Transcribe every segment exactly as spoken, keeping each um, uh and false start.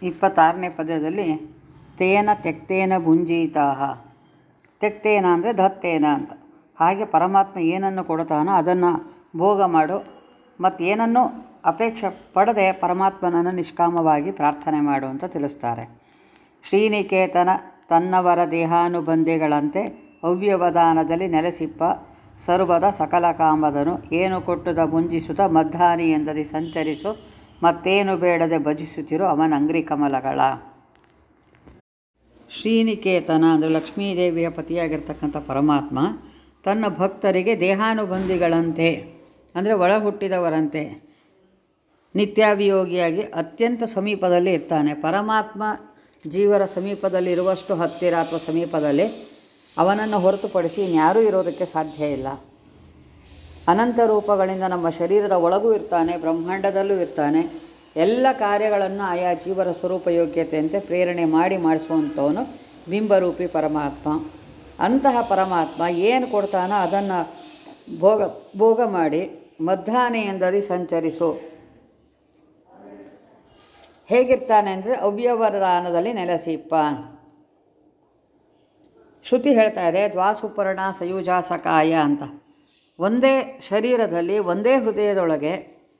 ಇಪ್ಪತ್ತಾರನೇ ಪದ್ಯದಲ್ಲಿ ತೇನ ತ್ಯಕ್ತೇನ ಭುಂಜೀತಾಹ, ತ್ಯಕ್ತೇನ ಅಂದರೆ ದತ್ತೇನ ಅಂತ. ಹಾಗೆ ಪರಮಾತ್ಮ ಏನನ್ನು ಕೊಡ್ತಾನೋ ಅದನ್ನು ಭೋಗ ಮಾಡು, ಮತ್ತು ಏನನ್ನು ಅಪೇಕ್ಷೆ ಪಡದೆ ಪರಮಾತ್ಮನನ್ನು ನಿಷ್ಕಾಮವಾಗಿ ಪ್ರಾರ್ಥನೆ ಮಾಡು ಅಂತ ತಿಳಿಸ್ತಾರೆ. ಶ್ರೀನಿಕೇತನ ತನ್ನವರ ದೇಹಾನುಬಂಧಿಗಳಂತೆ ಅವ್ಯವಧಾನದಲ್ಲಿ ನೆಲೆಸಿಪ್ಪ ಸರ್ವದ ಸಕಲ ಕಾಮದನು, ಏನು ಕೊಟ್ಟುದ ಭುಂಜಿಸುತ್ತ ಮದ್ದಾನಿ ಎಂದದಿ ಸಂಚರಿಸು, ಮತ್ತೇನು ಬೇಡದೆ ಭಜಿಸುತ್ತಿರು ಅವನ ಅಂಗ್ರಿ ಕಮಲಗಳ. ಶ್ರೀನಿಕೇತನ ಅಂದರೆ ಲಕ್ಷ್ಮೀದೇವಿಯ ಪತಿಯಾಗಿರ್ತಕ್ಕಂಥ ಪರಮಾತ್ಮ ತನ್ನ ಭಕ್ತರಿಗೆ ದೇಹಾನುಬಂಧಿಗಳಂತೆ ಅಂದರೆ ಒಳ ಹುಟ್ಟಿದವರಂತೆ ನಿತ್ಯಾಭಿಯೋಗಿಯಾಗಿ ಅತ್ಯಂತ ಸಮೀಪದಲ್ಲಿ ಇರ್ತಾನೆ. ಪರಮಾತ್ಮ ಜೀವರ ಸಮೀಪದಲ್ಲಿರುವಷ್ಟು ಹತ್ತಿರ ಅಥವಾ ಸಮೀಪದಲ್ಲಿ ಅವನನ್ನು ಹೊರತುಪಡಿಸಿ ಇನ್ಯಾರೂ ಇರೋದಕ್ಕೆ ಸಾಧ್ಯ ಇಲ್ಲ. ಅನಂತ ರೂಪಗಳಿಂದ ನಮ್ಮ ಶರೀರದ ಒಳಗೂ ಇರ್ತಾನೆ, ಬ್ರಹ್ಮಾಂಡದಲ್ಲೂ ಇರ್ತಾನೆ. ಎಲ್ಲ ಕಾರ್ಯಗಳನ್ನು ಆಯಾ ಜೀವರ ಸ್ವರೂಪ ಯೋಗ್ಯತೆಯಂತೆ ಪ್ರೇರಣೆ ಮಾಡಿ ಮಾಡಿಸುವಂಥವನು ಬಿಂಬರೂಪಿ ಪರಮಾತ್ಮ. ಅಂತಹ ಪರಮಾತ್ಮ ಏನು ಕೊಡ್ತಾನೋ ಅದನ್ನು ಭೋಗ ಭೋಗ ಮಾಡಿ ಮದ್ದಾನೆ ಎಂದದಿ ಸಂಚರಿಸು. ಹೇಗಿರ್ತಾನೆ ಅಂದರೆ ಅವ್ಯವಧಾನದಲ್ಲಿ ನೆಲೆಸಿಪ್ಪ. ಶ್ರುತಿ ಹೇಳ್ತಾ ಇದೆ ದ್ವಾಸುಪರ್ಣ ಸಯುಜಾಸಕಾಯ ಅಂತ. ಒಂದೇ ಶರೀರದಲ್ಲಿ ಒಂದೇ ಹೃದಯದೊಳಗೆ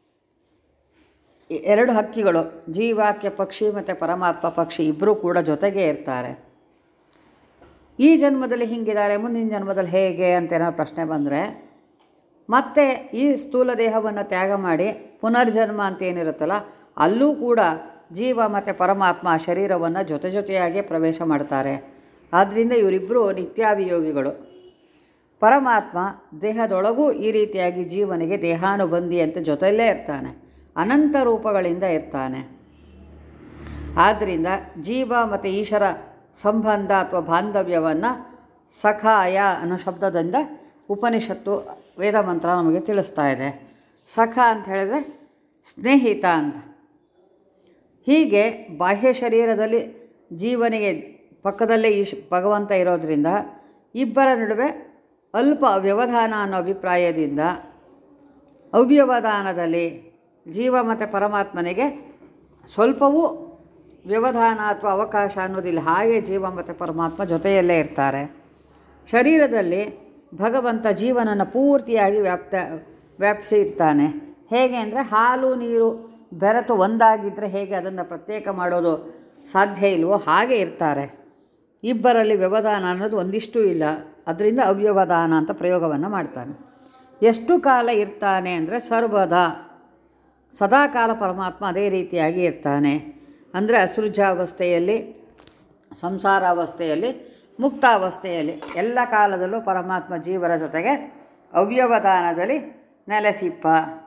ಎರಡು ಹಕ್ಕಿಗಳು, ಜೀವಾಕ್ಯ ಪಕ್ಷಿ ಮತ್ತು ಪರಮಾತ್ಮ ಪಕ್ಷಿ ಇಬ್ಬರೂ ಕೂಡ ಜೊತೆಗೇ ಇರ್ತಾರೆ. ಈ ಜನ್ಮದಲ್ಲಿ ಹಿಂಗಿದ್ದಾರೆ, ಮುಂದಿನ ಜನ್ಮದಲ್ಲಿ ಹೇಗೆ ಅಂತ ಏನಾದ್ರು ಪ್ರಶ್ನೆ ಬಂದರೆ ಮತ್ತೆ ಈ ಸ್ಥೂಲ ದೇಹವನ್ನು ತ್ಯಾಗ ಮಾಡಿ ಪುನರ್ಜನ್ಮ ಅಂತ ಏನಿರುತ್ತಲ್ಲ ಅಲ್ಲೂ ಕೂಡ ಜೀವ ಮತ್ತು ಪರಮಾತ್ಮ ಆ ಶರೀರವನ್ನು ಜೊತೆ ಜೊತೆಯಾಗಿ ಪ್ರವೇಶ ಮಾಡ್ತಾರೆ. ಆದ್ದರಿಂದ ಇವರಿಬ್ಬರು ನಿತ್ಯಾಭಿಯೋಗಿಗಳು. ಪರಮಾತ್ಮ ದೇಹದೊಳಗೂ ಈ ರೀತಿಯಾಗಿ ಜೀವನಿಗೆ ದೇಹಾನುಬಂಧಿ ಅಂತ ಜೊತೆಯಲ್ಲೇ ಇರ್ತಾನೆ, ಅನಂತ ರೂಪಗಳಿಂದ ಇರ್ತಾನೆ. ಆದ್ದರಿಂದ ಜೀವ ಮತ್ತು ಈಶ್ವರ ಸಂಬಂಧ ಅಥವಾ ಬಾಂಧವ್ಯವನ್ನು ಸಖಾಯ ಅನ್ನೋ ಶಬ್ದದಿಂದ ಉಪನಿಷತ್ತು ವೇದ ಮಂತ್ರ ನಮಗೆ ತಿಳಿಸ್ತಾ ಇದೆ. ಸಖ ಅಂತ ಹೇಳಿದ್ರೆ ಸ್ನೇಹಿತ ಅಂತ. ಹೀಗೆ ಬಾಹ್ಯ ಶರೀರದಲ್ಲಿ ಜೀವನಿಗೆ ಪಕ್ಕದಲ್ಲೇ ಈಶ್ ಭಗವಂತ ಇರೋದರಿಂದ ಇಬ್ಬರ ನಡುವೆ ಅಲ್ಪ ವ್ಯವಧಾನ ಅನ್ನೋ ಅಭಿಪ್ರಾಯದಿಂದ ಅವ್ಯವಧಾನದಲ್ಲಿ ಜೀವ ಮತ್ತು ಪರಮಾತ್ಮನಿಗೆ ಸ್ವಲ್ಪವೂ ವ್ಯವಧಾನ ಅಥವಾ ಅವಕಾಶ ಅನ್ನೋದಿಲ್ಲ. ಹಾಗೆ ಜೀವ ಮತ್ತು ಪರಮಾತ್ಮ ಜೊತೆಯಲ್ಲೇ ಇರ್ತಾರೆ. ಶರೀರದಲ್ಲಿ ಭಗವಂತ ಜೀವನನ್ನು ಪೂರ್ತಿಯಾಗಿ ವ್ಯಾಪ್ತ ವ್ಯಾಪಿಸಿ ಇರ್ತಾನೆ. ಹೇಗೆ ಅಂದರೆ ಹಾಲು ನೀರು ಬೆರೆತು ಒಂದಾಗಿದ್ದರೆ ಹೇಗೆ ಅದನ್ನು ಪ್ರತ್ಯೇಕ ಮಾಡೋದು ಸಾಧ್ಯ ಇಲ್ವೋ ಹಾಗೆ ಇರ್ತಾರೆ. ಇಬ್ಬರಲ್ಲಿ ವ್ಯವಧಾನ ಅನ್ನೋದು ಒಂದಿಷ್ಟೂ ಇಲ್ಲ. ಅದರಿಂದ ಅವ್ಯವಧಾನ ಅಂತ ಪ್ರಯೋಗವನ್ನು ಮಾಡ್ತಾನೆ. ಎಷ್ಟು ಕಾಲ ಇರ್ತಾನೆ ಅಂದರೆ ಸರ್ವದಾ, ಸದಾಕಾಲ ಪರಮಾತ್ಮ ಅದೇ ರೀತಿಯಾಗಿ ಇರ್ತಾನೆ. ಅಂದರೆ ಅಸೃಜಾವಸ್ಥೆಯಲ್ಲಿ, ಸಂಸಾರಾವಸ್ಥೆಯಲ್ಲಿ, ಮುಕ್ತಾವಸ್ಥೆಯಲ್ಲಿ ಎಲ್ಲ ಕಾಲದಲ್ಲೂ ಪರಮಾತ್ಮ ಜೀವರ ಜೊತೆಗೆ ಅವ್ಯವಧಾನದಲ್ಲಿ ನೆಲೆಸಿಪ್ಪ.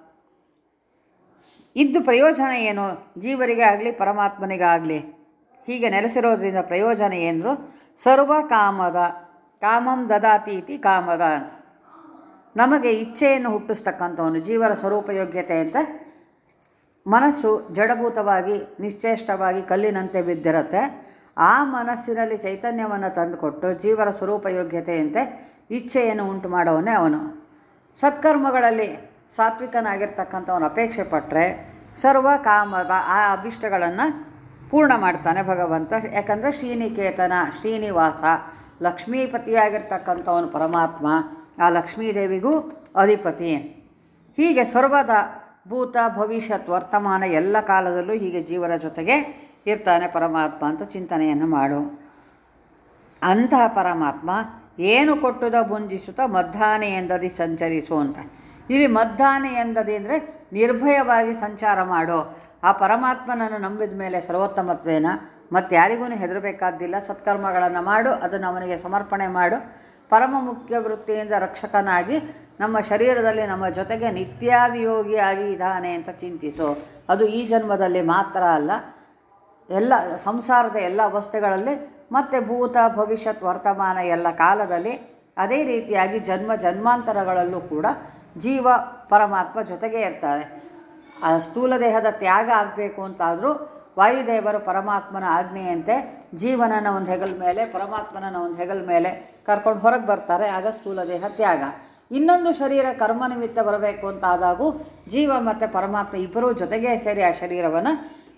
ಇದ್ದು ಪ್ರಯೋಜನ ಏನು? ಜೀವರಿಗೆ ಆಗಲಿ ಪರಮಾತ್ಮನಿಗಾಗಲಿ ಹೀಗೆ ನೆಲೆಸಿರೋದ್ರಿಂದ ಪ್ರಯೋಜನ ಏನು? ಸರ್ವ ಕಾಮದ, ಕಾಮಂ ದದಾತಿ ಇತಿ ಕಾಮದ. ನಮಗೆ ಇಚ್ಛೆಯನ್ನು ಹುಟ್ಟಿಸ್ತಕ್ಕಂಥವನು ಜೀವರ ಸ್ವರೂಪ ಯೋಗ್ಯತೆ ಅಂತ. ಮನಸ್ಸು ಜಡಭೂತವಾಗಿ ನಿಶ್ಚೇಷ್ಟವಾಗಿ ಕಲ್ಲಿನಂತೆ ಬಿದ್ದಿರುತ್ತೆ. ಆ ಮನಸ್ಸಿನಲ್ಲಿ ಚೈತನ್ಯವನ್ನು ತಂದುಕೊಟ್ಟು ಜೀವರ ಸ್ವರೂಪ ಯೋಗ್ಯತೆಯಂತೆ ಇಚ್ಛೆಯನ್ನು ಉಂಟು ಮಾಡೋವನೇ ಅವನು. ಸತ್ಕರ್ಮಗಳಲ್ಲಿ ಸಾತ್ವಿಕನಾಗಿರ್ತಕ್ಕಂಥವನು ಅಪೇಕ್ಷೆ ಪಟ್ಟರೆ ಸರ್ವ ಕಾಮದ ಆ ಅಭಿಷ್ಟಗಳನ್ನು ಪೂರ್ಣ ಮಾಡ್ತಾನೆ ಭಗವಂತ. ಯಾಕಂದರೆ ಶ್ರೀನಿಕೇತನ, ಶ್ರೀನಿವಾಸ, ಲಕ್ಷ್ಮೀಪತಿಯಾಗಿರ್ತಕ್ಕಂಥವನು ಪರಮಾತ್ಮ, ಆ ಲಕ್ಷ್ಮೀದೇವಿಗೂ ಅಧಿಪತಿ. ಹೀಗೆ ಸರ್ವದ ಭೂತ ಭವಿಷ್ಯತ್ ವರ್ತಮಾನ ಎಲ್ಲ ಕಾಲದಲ್ಲೂ ಹೀಗೆ ಜೀವರ ಜೊತೆಗೆ ಇರ್ತಾನೆ ಪರಮಾತ್ಮ ಅಂತ ಚಿಂತನೆಯನ್ನು ಮಾಡು. ಅಂತಹ ಪರಮಾತ್ಮ ಏನು ಕೊಟ್ಟುದ ಭುಂಜಿಸುತ್ತಾ ಮದ್ದಾನೆ ಎಂದದಿ ಸಂಚರಿಸು ಅಂತ. ಇಲ್ಲಿ ಮದ್ದಾನೆ ಎಂದದಿ ಅಂದರೆ ನಿರ್ಭಯವಾಗಿ ಸಂಚಾರ ಮಾಡು. ಆ ಪರಮಾತ್ಮನನ್ನು ನಂಬಿದ ಮೇಲೆ ಸರ್ವೋತ್ತಮತ್ವೇನ ಮತ್ತು ಯಾರಿಗೂ ಹೆದರಬೇಕಾದ್ದಿಲ್ಲ. ಸತ್ಕರ್ಮಗಳನ್ನು ಮಾಡು, ಅದನ್ನು ಅವನಿಗೆ ಸಮರ್ಪಣೆ ಮಾಡು. ಪರಮ ಮುಖ್ಯ ವೃತ್ತಿಯಿಂದ ರಕ್ಷಕನಾಗಿ ನಮ್ಮ ಶರೀರದಲ್ಲಿ ನಮ್ಮ ಜೊತೆಗೆ ನಿತ್ಯಾಭಿಯೋಗಿಯಾಗಿ ಇದ್ದಾನೆ ಅಂತ ಚಿಂತಿಸು. ಅದು ಈ ಜನ್ಮದಲ್ಲಿ ಮಾತ್ರ ಅಲ್ಲ, ಎಲ್ಲ ಸಂಸಾರದ ಎಲ್ಲ ಅವಸ್ಥೆಗಳಲ್ಲಿ ಮತ್ತು ಭೂತ ಭವಿಷ್ಯತ್ ವರ್ತಮಾನ ಎಲ್ಲ ಕಾಲದಲ್ಲಿ ಅದೇ ರೀತಿಯಾಗಿ ಜನ್ಮ ಜನ್ಮಾಂತರಗಳಲ್ಲೂ ಕೂಡ ಜೀವ ಪರಮಾತ್ಮ ಜೊತೆಗೇ ಇರ್ತಾರೆ. ಆ ಸ್ಥೂಲ ದೇಹದ ತ್ಯಾಗ ಆಗಬೇಕು ಅಂತಾದರೂ ವಾಯುದೇವರು ಪರಮಾತ್ಮನ ಆಜ್ಞೆಯಂತೆ ಜೀವನನ ಒಂದು ಹೆಗಲ ಮೇಲೆ ಪರಮಾತ್ಮನ ಒಂದು ಹೆಗಲ ಮೇಲೆ ಕರ್ಕೊಂಡು ಹೊರಗೆ ಬರ್ತಾರೆ. ಆಗ ಸ್ಥೂಲ ದೇಹ ತ್ಯಾಗ. ಇನ್ನೊಂದು ಶರೀರ ಕರ್ಮ ನಿಮಿತ್ತ ಬರಬೇಕು ಅಂತಾದಾಗೂ ಜೀವ ಮತ್ತು ಪರಮಾತ್ಮ ಇಬ್ಬರೂ ಜೊತೆಗೇ ಸೇರಿ ಆ ಶರೀರವನ್ನು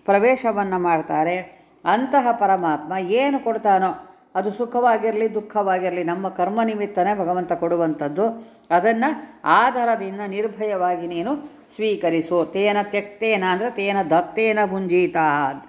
ಪ್ರವೇಶವನ್ನು ಮಾಡ್ತಾರೆ. ಅಂತಹ ಪರಮಾತ್ಮ ಏನು ಕೊಡ್ತಾನೋ ಅದು ಸುಖವಾಗಿರಲಿ ದುಃಖವಾಗಿರಲಿ ನಮ್ಮ ಕರ್ಮ ನಿಮಿತ್ತನೇ ಭಗವಂತ ಕೊಡುವಂಥದ್ದು. ಅದನ್ನು ಆಧಾರದಿಂದ ನಿರ್ಭಯವಾಗಿ ನೀನು ಸ್ವೀಕರಿಸು. ತೇನ ತ್ಯಕ್ತೇನ ಅಂದರೆ ತೇನ ದತ್ತೇನ ಭುಂಜೀತ.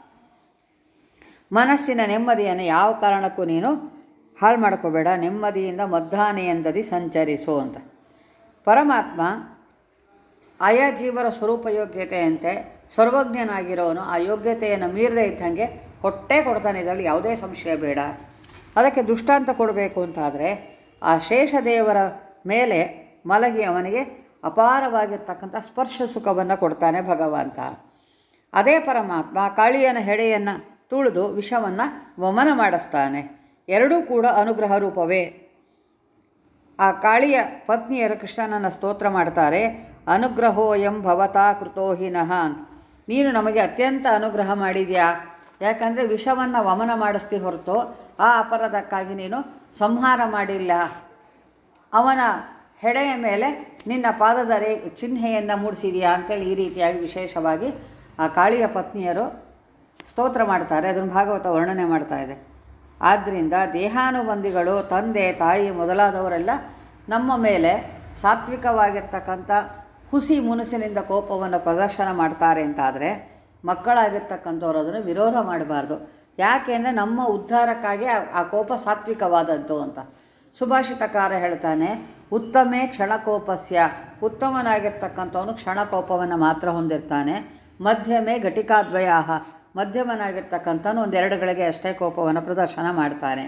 ಮನಸ್ಸಿನ ನೆಮ್ಮದಿಯನ್ನು ಯಾವ ಕಾರಣಕ್ಕೂ ನೀನು ಹಾಳು ಮಾಡ್ಕೋಬೇಡ. ನೆಮ್ಮದಿಯಿಂದ ಮಧ್ಯಾಹ್ನೆಯಂದದಿ ಸಂಚರಿಸು ಅಂತ. ಪರಮಾತ್ಮ ಆಯಾ ಜೀವರ ಸ್ವರೂಪ ಯೋಗ್ಯತೆಯಂತೆ ಸರ್ವಜ್ಞನಾಗಿರೋನು ಆ ಯೋಗ್ಯತೆಯನ್ನು ಮೀರದೇ ಇದ್ದಂಗೆ ಕೊಟ್ಟೇ ಕೊಡ್ತಾನೆ, ಇದರಲ್ಲಿ ಯಾವುದೇ ಸಂಶಯ ಬೇಡ. ಅದಕ್ಕೆ ದೃಷ್ಟಾಂತ ಕೊಡಬೇಕು ಅಂತಾದರೆ ಆ ಶೇಷದೇವರ ಮೇಲೆ ಮಲಗಿ ಅವನಿಗೆ ಅಪಾರವಾಗಿರ್ತಕ್ಕಂಥ ಸ್ಪರ್ಶ ಸುಖವನ್ನು ಕೊಡ್ತಾನೆ ಭಗವಂತ. ಅದೇ ಪರಮಾತ್ಮ ಕಾಳಿಯನ ಹೆಡೆಯನ್ನು ತುಳಿದು ವಿಷವನ್ನು ವಮನ ಮಾಡಿಸ್ತಾನೆ. ಎರಡೂ ಕೂಡ ಅನುಗ್ರಹ ರೂಪವೇ. ಆ ಕಾಳಿಯ ಪತ್ನಿಯರು ಕೃಷ್ಣನನ್ನು ಸ್ತೋತ್ರ ಮಾಡ್ತಾರೆ. ಅನುಗ್ರಹೋಯಂ ಭವತಾ ಕೃತೋ ಹಿನಃ ಅಂತ. ನೀನು ನಮಗೆ ಅತ್ಯಂತ ಅನುಗ್ರಹ ಮಾಡಿದ್ಯಾ, ಯಾಕಂದರೆ ವಿಷವನ್ನು ವಮನ ಮಾಡಿಸ್ತಿ ಹೊರತು ಆ ಅಪರಾಧಕ್ಕಾಗಿ ನೀನು ಸಂಹಾರ ಮಾಡಿಲ್ಲ. ಅವನ ಹೆಡೆಯ ಮೇಲೆ ನಿನ್ನ ಪಾದದ ರೇ ಚಿಹ್ನೆಯನ್ನು ಮೂಡಿಸಿದೆಯಾ ಅಂತೇಳಿ ಈ ರೀತಿಯಾಗಿ ವಿಶೇಷವಾಗಿ ಆ ಕಾಳಿಯ ಪತ್ನಿಯರು ಸ್ತೋತ್ರ ಮಾಡ್ತಾರೆ. ಅದನ್ನು ಭಾಗವತ ವರ್ಣನೆ ಮಾಡ್ತಾ ಇದೆ. ಆದ್ದರಿಂದ ದೇಹಾನುಬಂಧಿಗಳು, ತಂದೆ ತಾಯಿ ಮೊದಲಾದವರೆಲ್ಲ ನಮ್ಮ ಮೇಲೆ ಸಾತ್ವಿಕವಾಗಿರ್ತಕ್ಕಂಥ ಹುಸಿ ಮುನಸಿನಿಂದ ಕೋಪವನ್ನು ಪ್ರದರ್ಶನ ಮಾಡ್ತಾರೆ ಅಂತಾದರೆ ಮಕ್ಕಳಾಗಿರ್ತಕ್ಕಂಥವ್ರು ಅದನ್ನು ವಿರೋಧ ಮಾಡಬಾರ್ದು. ಯಾಕೆಂದರೆ ನಮ್ಮ ಉದ್ಧಾರಕ್ಕಾಗಿ ಆ ಕೋಪ ಸಾತ್ವಿಕವಾದದ್ದು ಅಂತ. ಸುಭಾಷಿತಕಾರ ಹೇಳ್ತಾನೆ, ಉತ್ತಮೇ ಕ್ಷಣಕೋಪಸ್ಯ. ಉತ್ತಮನಾಗಿರ್ತಕ್ಕಂಥವನು ಕ್ಷಣಕೋಪವನ್ನು ಮಾತ್ರ ಹೊಂದಿರ್ತಾನೆ. ಮಧ್ಯಮೇ ಘಟಿಕಾದ್ವಯಾಹ. ಮಧ್ಯಮನಾಗಿರ್ತಕ್ಕಂಥವನು ಒಂದೆರಡುಗಳಿಗೆ ಅಷ್ಟೇ ಕೋಪವನ್ನು ಪ್ರದರ್ಶನ ಮಾಡ್ತಾನೆ.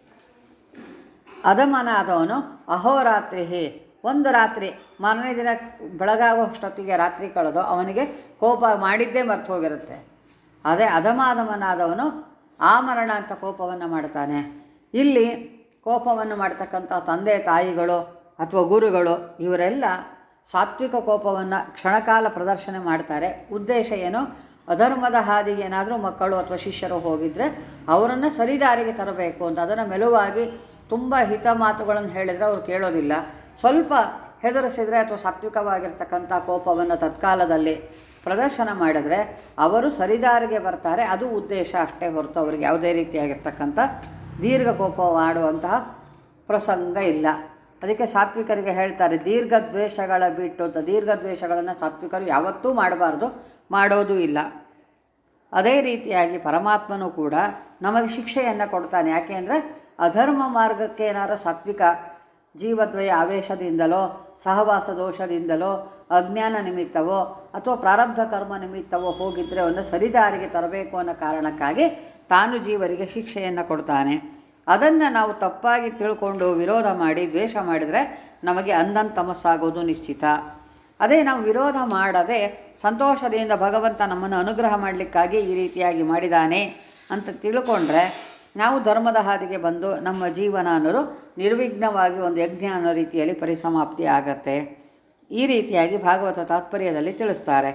ಅಧಮನಾದವನು ಅಹೋರಾತ್ರಿ. ಒಂದು ರಾತ್ರಿ ಮಾರನೇ ದಿನ ಬೆಳಗಾಗೋ ಅಷ್ಟೊತ್ತಿಗೆ ರಾತ್ರಿ ಕಳೆದು ಅವನಿಗೆ ಕೋಪ ಮಾಡಿದ್ದೇ ಮರ್ತು ಹೋಗಿರುತ್ತೆ. ಅದೇ ಅಧಮಾಧಮನಾದವನು ಆಮರಣ ಅಂತ ಕೋಪವನ್ನು ಮಾಡ್ತಾನೆ. ಇಲ್ಲಿ ಕೋಪವನ್ನು ಮಾಡ್ತಕ್ಕಂಥ ತಂದೆ ತಾಯಿಗಳು ಅಥವಾ ಗುರುಗಳು ಇವರೆಲ್ಲ ಸಾತ್ವಿಕ ಕೋಪವನ್ನು ಕ್ಷಣಕಾಲ ಪ್ರದರ್ಶನ ಮಾಡ್ತಾರೆ. ಉದ್ದೇಶ ಏನು? ಅಧರ್ಮದ ಹಾದಿಗೆ ಏನಾದರೂ ಮಕ್ಕಳು ಅಥವಾ ಶಿಷ್ಯರು ಹೋಗಿದ್ದರೆ ಅವರನ್ನು ಸರಿದಾರಿಗೆ ತರಬೇಕು ಅಂತ. ಅದನ್ನು ಮೆಲುವಾಗಿ ತುಂಬ ಹಿತ ಮಾತುಗಳನ್ನು ಹೇಳಿದರೆ ಅವ್ರು ಕೇಳೋದಿಲ್ಲ. ಸ್ವಲ್ಪ ಹೆದರಿಸಿದರೆ ಅಥವಾ ಸಾತ್ವಿಕವಾಗಿರ್ತಕ್ಕಂಥ ಕೋಪವನ್ನು ತತ್ಕಾಲದಲ್ಲಿ ಪ್ರದರ್ಶನ ಮಾಡಿದ್ರೆ ಅವರು ಸರಿದಾರಿಗೆ ಬರ್ತಾರೆ. ಅದು ಉದ್ದೇಶ ಅಷ್ಟೇ ಹೊರತು ಅವರಿಗೆ ಯಾವುದೇ ರೀತಿಯಾಗಿರ್ತಕ್ಕಂಥ ದೀರ್ಘ ಕೋಪ ಮಾಡುವಂತಹ ಪ್ರಸಂಗ ಇಲ್ಲ. ಅದಕ್ಕೆ ಸಾತ್ವಿಕರಿಗೆ ಹೇಳ್ತಾರೆ ದೀರ್ಘ ದ್ವೇಷಗಳ ಬಿಟ್ಟು ಅಂತ. ದೀರ್ಘ ದ್ವೇಷಗಳನ್ನು ಸಾತ್ವಿಕರು ಯಾವತ್ತೂ ಮಾಡಬಾರ್ದು, ಮಾಡೋದೂ ಇಲ್ಲ. ಅದೇ ರೀತಿಯಾಗಿ ಪರಮಾತ್ಮನೂ ಕೂಡ ನಮಗೆ ಶಿಕ್ಷೆಯನ್ನು ಕೊಡ್ತಾನೆ. ಯಾಕೆ ಅಂದರೆ ಅಧರ್ಮ ಮಾರ್ಗಕ್ಕೆ ಏನಾದರೂ ಸಾತ್ವಿಕ ಜೀವದ್ವಯ ಆವೇಶದಿಂದಲೋ ಸಹವಾಸ ದೋಷದಿಂದಲೋ ಅಜ್ಞಾನ ನಿಮಿತ್ತವೋ ಅಥವಾ ಪ್ರಾರಬ್ಧ ಕರ್ಮ ನಿಮಿತ್ತವೋ ಹೋಗಿದ್ದರೆ ಅವನ್ನ ಸರಿದಾರಿಗೆ ತರಬೇಕು ಅನ್ನೋ ಕಾರಣಕ್ಕಾಗಿ ತಾನು ಜೀವರಿಗೆ ಶಿಕ್ಷೆಯನ್ನು ಕೊಡ್ತಾನೆ. ಅದನ್ನು ನಾವು ತಪ್ಪಾಗಿ ತಿಳ್ಕೊಂಡು ವಿರೋಧ ಮಾಡಿ ದ್ವೇಷ ಮಾಡಿದರೆ ನಮಗೆ ಅಂಧನ್ ತಮಸ್ಸಾಗೋದು ನಿಶ್ಚಿತ. ಅದೇ ನಾವು ವಿರೋಧ ಮಾಡದೆ ಸಂತೋಷದಿಂದ ಭಗವಂತ ನಮ್ಮನ್ನು ಅನುಗ್ರಹ ಮಾಡಲಿಕ್ಕಾಗಿ ಈ ರೀತಿಯಾಗಿ ಮಾಡಿದ್ದಾನೆ ಅಂತ ತಿಳ್ಕೊಂಡ್ರೆ ನಾವು ಧರ್ಮದ ಹಾದಿಗೆ ಬಂದು ನಮ್ಮ ಜೀವನ ಅನ್ನೋದು ನಿರ್ವಿಘ್ನವಾಗಿ ಒಂದು ಯಜ್ಞ ಅನ್ನೋ ರೀತಿಯಲ್ಲಿ ಪರಿಸಮಾಪ್ತಿ ಆಗತ್ತೆ. ಈ ರೀತಿಯಾಗಿ ಭಾಗವತ ತಾತ್ಪರ್ಯದಲ್ಲಿ ತಿಳಿಸ್ತಾರೆ.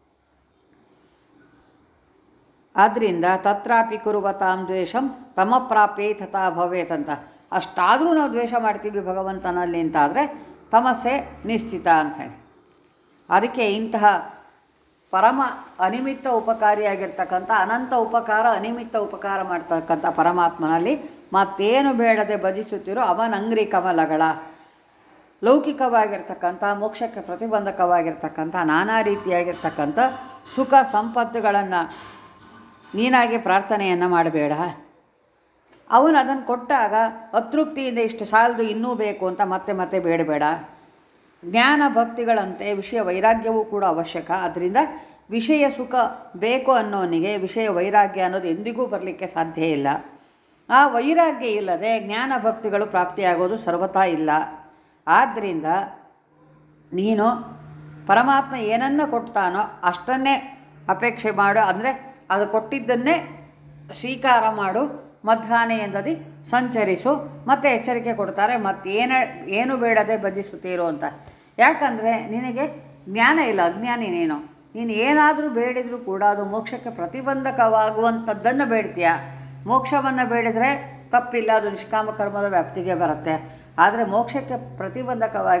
ಆದ್ದರಿಂದ ತತ್ರಾಪಿ ಕುರುವತಾಂ ದ್ವೇಷಂ ತಮಪ್ರಾಪ್ಯೈ ತಥಾ ಭವೇತ್ ಅಂತ. ಅಷ್ಟಾದರೂ ನಾವು ದ್ವೇಷ ಮಾಡ್ತೀವಿ ಭಗವಂತನಲ್ಲಿ ಅಂತಾದರೆ ತಮಸ್ಸೆ ನಿಶ್ಚಿತ ಅಂಥೇಳಿ. ಅದಕ್ಕೆ ಇಂತಹ ಪರಮ ಅನಿಮಿತ್ತ ಉಪಕಾರಿಯಾಗಿರ್ತಕ್ಕಂಥ ಅನಂತ ಉಪಕಾರ ಅನಿಮಿತ್ತ ಉಪಕಾರ ಮಾಡ್ತಕ್ಕಂಥ ಪರಮಾತ್ಮನಲ್ಲಿ ಮತ್ತೇನು ಬೇಡದೆ ಭಜಿಸುತ್ತಿರೋ ಅವನಂಗ್ರಿ ಕಮಲಗಳ ಲೌಕಿಕವಾಗಿರ್ತಕ್ಕಂಥ ಮೋಕ್ಷಕ್ಕೆ ಪ್ರತಿಬಂಧಕವಾಗಿರ್ತಕ್ಕಂಥ ನಾನಾ ರೀತಿಯಾಗಿರ್ತಕ್ಕಂಥ ಸುಖ ಸಂಪತ್ತುಗಳನ್ನು ನೀನಾಗಿ ಪ್ರಾರ್ಥನೆಯನ್ನು ಮಾಡಬೇಡ. ಅವನು ಅದನ್ನು ಕೊಟ್ಟಾಗ ಅತೃಪ್ತಿಯಿಂದ ಇಷ್ಟು ಸಾಲದು ಇನ್ನೂ ಬೇಕು ಅಂತ ಮತ್ತೆ ಮತ್ತೆ ಬೇಡಬೇಡ. ಜ್ಞಾನ ಭಕ್ತಿಗಳಂತೆ ವಿಷಯ ವೈರಾಗ್ಯವೂ ಕೂಡ ಅವಶ್ಯಕ. ಅದರಿಂದ ವಿಷಯ ಸುಖ ಬೇಕು ಅನ್ನೋನಿಗೆ ವಿಷಯ ವೈರಾಗ್ಯ ಅನ್ನೋದು ಎಂದಿಗೂ ಬರಲಿಕ್ಕೆ ಸಾಧ್ಯ ಇಲ್ಲ. ಆ ವೈರಾಗ್ಯ ಇಲ್ಲದೆ ಜ್ಞಾನ ಭಕ್ತಿಗಳು ಪ್ರಾಪ್ತಿಯಾಗೋದು ಸರ್ವತಾ ಇಲ್ಲ. ಆದ್ದರಿಂದ ನೀನು ಪರಮಾತ್ಮ ಏನನ್ನು ಕೊಡ್ತಾನೋ ಅಷ್ಟನ್ನೇ ಅಪೇಕ್ಷೆ ಮಾಡು. ಅಂದರೆ ಅದು ಕೊಟ್ಟಿದ್ದನ್ನೇ ಸ್ವೀಕಾರ ಮಾಡು. ಮಧ್ಯಾಹ್ನೆಯಂದದಿ ಸಂಚರಿಸು. ಮತ್ತು ಎಚ್ಚರಿಕೆ ಕೊಡ್ತಾರೆ ಮತ್ತೇನು ಏನು ಬೇಡದೆ ಭಜಿಸುತ್ತೀರೋ ಅಂತ. ಯಾಕಂದರೆ ನಿನಗೆ ಜ್ಞಾನ ಇಲ್ಲ, ಅಜ್ಞಾನಿ ನೀನು. ನೀನು ಏನಾದರೂ ಬೇಡಿದರೂ ಕೂಡ ಅದು ಮೋಕ್ಷಕ್ಕೆ ಪ್ರತಿಬಂಧಕವಾಗುವಂಥದ್ದನ್ನು ಬೇಡ್ತೀಯ. ಮೋಕ್ಷವನ್ನು ಬೇಡಿದರೆ ತಪ್ಪಿಲ್ಲ, ಅದು ನಿಷ್ಕಾಮ ಕರ್ಮದ ವ್ಯಾಪ್ತಿಗೆ ಬರುತ್ತೆ. ಆದರೆ ಮೋಕ್ಷಕ್ಕೆ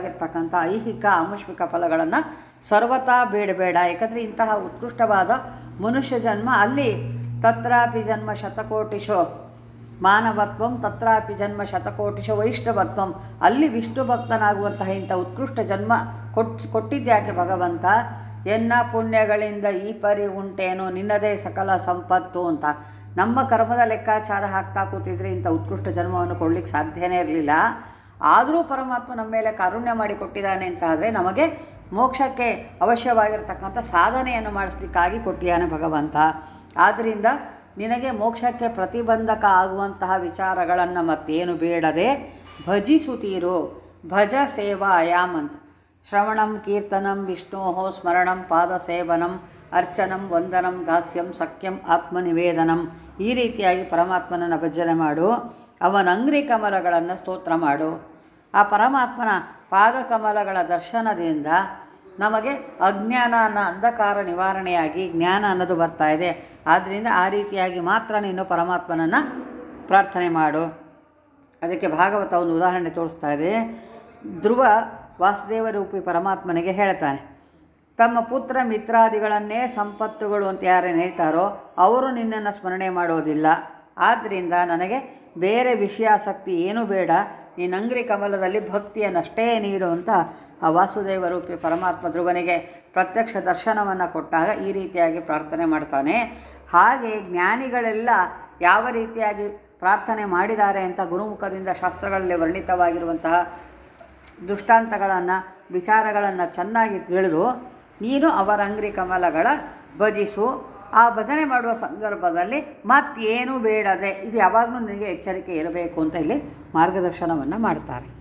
ಪ್ರತಿಬಂಧಕವಾಗಿರ್ತಕ್ಕಂಥ ಐಹಿಕ ಆಮುಷ್ಮಿಕ ಫಲಗಳನ್ನು ಸರ್ವತಾ ಬೇಡಬೇಡ. ಯಾಕಂದರೆ ಇಂತಹ ಉತ್ಕೃಷ್ಟವಾದ ಮನುಷ್ಯ ಜನ್ಮ, ಅಲ್ಲಿ ತತ್ರಾಪಿ ಜನ್ಮ ಶತಕೋಟಿಶೋ ಮಾನವತ್ವಂ, ತತ್ರಾಪಿ ಜನ್ಮ ಶತಕೋಟಿಶೋ ವೈಷ್ಣವತ್ವಂ, ಅಲ್ಲಿ ವಿಷ್ಣು ಭಕ್ತನಾಗುವಂತಹ ಇಂಥ ಉತ್ಕೃಷ್ಟ ಜನ್ಮ ಕೊಟ್ಟು ಕೊಟ್ಟಿದ್ಯಾಕೆ ಭಗವಂತ? ಎನ್ನ ಪುಣ್ಯಗಳಿಂದ ಈ ಪರಿ ಉಂಟೇನೋ ನಿನ್ನದೇ ಸಕಲ ಸಂಪತ್ತು ಅಂತ. ನಮ್ಮ ಕರ್ಮದ ಲೆಕ್ಕಾಚಾರ ಹಾಕ್ತಾ ಕೂತಿದ್ರೆ ಇಂಥ ಉತ್ಕೃಷ್ಟ ಜನ್ಮವನ್ನು ಕೊಡಲಿಕ್ಕೆ ಸಾಧ್ಯನೇ ಇರಲಿಲ್ಲ. ಆದರೂ ಪರಮಾತ್ಮ ನಮ್ಮ ಮೇಲೆ ಕಾರುಣ್ಯ ಮಾಡಿ ಕೊಟ್ಟಿದ್ದಾನೆ ಅಂತ ಆದರೆ ನಮಗೆ ಮೋಕ್ಷಕ್ಕೆ ಅವಶ್ಯವಾಗಿರ್ತಕ್ಕಂಥ ಸಾಧನೆಯನ್ನು ಮಾಡಿಸ್ಲಿಕ್ಕಾಗಿ ಕೊಟ್ಟಿಯಾನೆ ಭಗವಂತ. ಆದ್ದರಿಂದ ನಿನಗೆ ಮೋಕ್ಷಕ್ಕೆ ಪ್ರತಿಬಂಧಕ ಆಗುವಂತಹ ವಿಚಾರಗಳನ್ನು ಮತ್ತೇನು ಬೇಡದೆ ಭಜಿಸುತ್ತೀರೋ, ಭಜ ಸೇವಾಯಾಮ್ ಅಂತ. ಶ್ರವಣಂ ಕೀರ್ತನಂ ವಿಷ್ಣೋ ಸ್ಮರಣಂ ಪಾದಸೇವನಂ ಅರ್ಚನಂ ವಂದನಂ ದಾಸ್ಯಂ ಸಖ್ಯಂ ಆತ್ಮನಿವೇದನಂ, ಈ ರೀತಿಯಾಗಿ ಪರಮಾತ್ಮನನ್ನು ಭಜನೆ ಮಾಡು. ಅವನ ಅಂಗ್ರಿ ಕಮಲಗಳನ್ನು ಸ್ತೋತ್ರ ಮಾಡು. ಆ ಪರಮಾತ್ಮನ ಪಾದಕಮಲಗಳ ದರ್ಶನದಿಂದ ನಮಗೆ ಅಜ್ಞಾನ ಅನ್ನೋ ಅಂಧಕಾರ ನಿವಾರಣೆಯಾಗಿ ಜ್ಞಾನ ಅನ್ನೋದು ಬರ್ತಾ ಇದೆ. ಆದ್ದರಿಂದ ಆ ರೀತಿಯಾಗಿ ಮಾತ್ರ ನೀನು ಪರಮಾತ್ಮನನ್ನು ಪ್ರಾರ್ಥನೆ ಮಾಡು. ಅದಕ್ಕೆ ಭಾಗವತ ಒಂದು ಉದಾಹರಣೆ ತೋರಿಸ್ತಾ ಇದೆ. ಧ್ರುವ ವಾಸುದೇವ ರೂಪಿ ಪರಮಾತ್ಮನಿಗೆ ಹೇಳ್ತಾನೆ, ತಮ್ಮ ಪುತ್ರ ಮಿತ್ರಾದಿಗಳನ್ನೇ ಸಂಪತ್ತುಗಳು ಅಂತ ಯಾರೇ ನೇತಾರೋ ಅವರು ನಿನ್ನನ್ನು ಸ್ಮರಣೆ ಮಾಡೋದಿಲ್ಲ. ಆದ್ದರಿಂದ ನನಗೆ ಬೇರೆ ವಿಷಯಾಸಕ್ತಿ ಏನೂ ಬೇಡ, ನೀನು ಅಂಗ್ರಿ ಕಮಲದಲ್ಲಿ ಭಕ್ತಿಯನ್ನಷ್ಟೇ ನೀಡು ಅಂತ ಆ ವಾಸುದೇವ ರೂಪಿ ಪರಮಾತ್ಮ ಧ್ರುವನಿಗೆ ಪ್ರತ್ಯಕ್ಷ ದರ್ಶನವನ್ನು ಕೊಟ್ಟಾಗ ಈ ರೀತಿಯಾಗಿ ಪ್ರಾರ್ಥನೆ ಮಾಡ್ತಾನೆ. ಹಾಗೆ ಜ್ಞಾನಿಗಳೆಲ್ಲ ಯಾವ ರೀತಿಯಾಗಿ ಪ್ರಾರ್ಥನೆ ಮಾಡಿದ್ದಾರೆ ಅಂತ ಗುರುಮುಖದಿಂದ ಶಾಸ್ತ್ರಗಳಲ್ಲಿ ವರ್ಣಿತವಾಗಿರುವಂತಹ ದೃಷ್ಟಾಂತಗಳನ್ನು ವಿಚಾರಗಳನ್ನು ಚೆನ್ನಾಗಿ ತಿಳಿದು ನೀನು ಅವರ ಅಂಗ್ರಿ ಕಮಲಗಳ ಭಜಿಸು. ಆ ಭಜನೆ ಮಾಡುವ ಸಂದರ್ಭದಲ್ಲಿ ಮತ್ತೇನೂ ಬೇಡದೆ, ಇದು ಯಾವಾಗಲೂ ನಿನಗೆ ಎಚ್ಚರಿಕೆ ಇರಬೇಕು ಅಂತ ಇಲ್ಲಿ ಮಾರ್ಗದರ್ಶನವನ್ನು ಮಾಡ್ತಾರೆ.